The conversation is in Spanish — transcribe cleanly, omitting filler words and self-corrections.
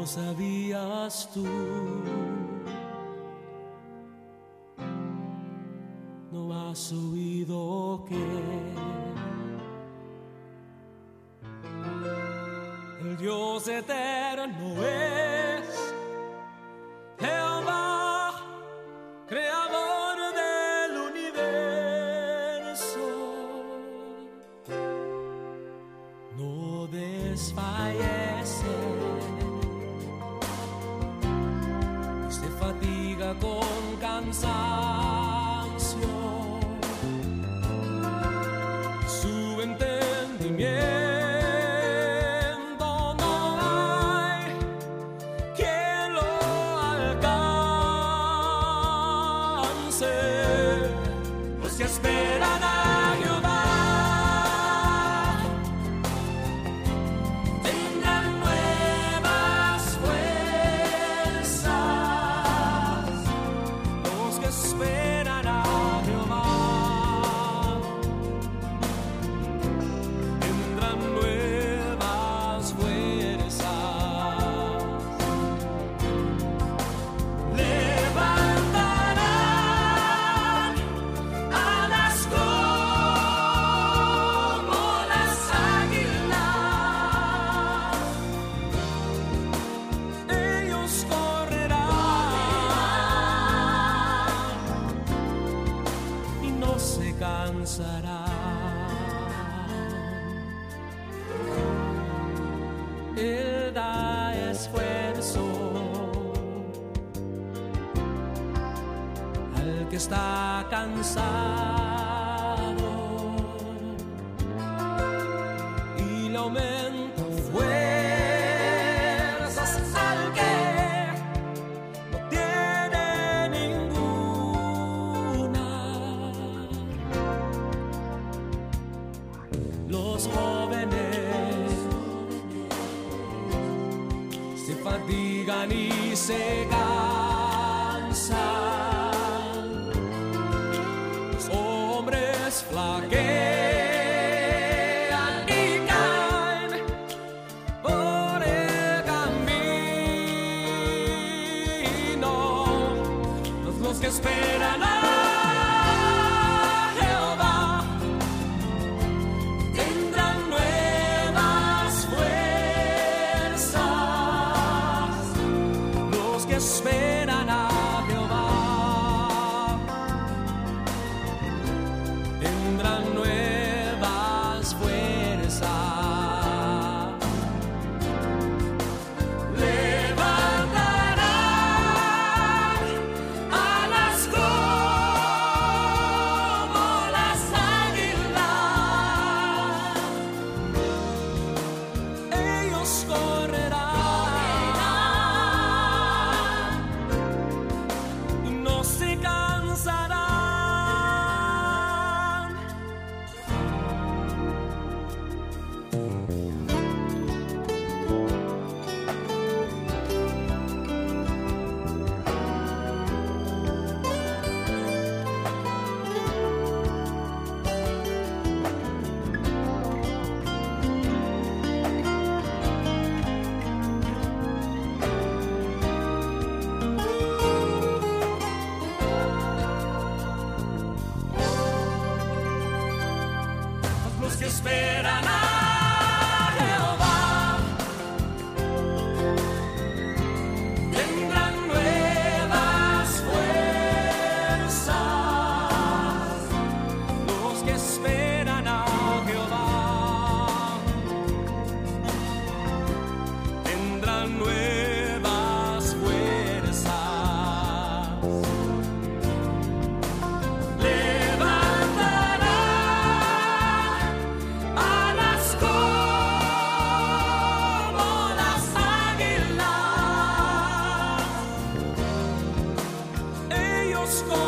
sabías tú, no has oído que el Dios eterno es Jehová, creador del universo. No desfallece, se fatiga con cansancio, su entendimiento no hay quien lo alcance. Los que esperan a Jehová Él da esfuerzo al que está cansado y le aumenta fuerzas al que no tiene ninguna. Los jóvenes se fatigan y se cansan, los hombres flaquean y caen por el camino. Los que esperan a Jehová tendrán nuevas fuerzas. Los que esperan a Jehová tendrán nuevas fuerzas. Levantarán alas como las águilas. Ellos correrán y no se cansarán. Los que esperan a Jehová tendrán nuevas fuerzas. Los que esperan a Jehová tendrán nuevas fuerzas. Ellos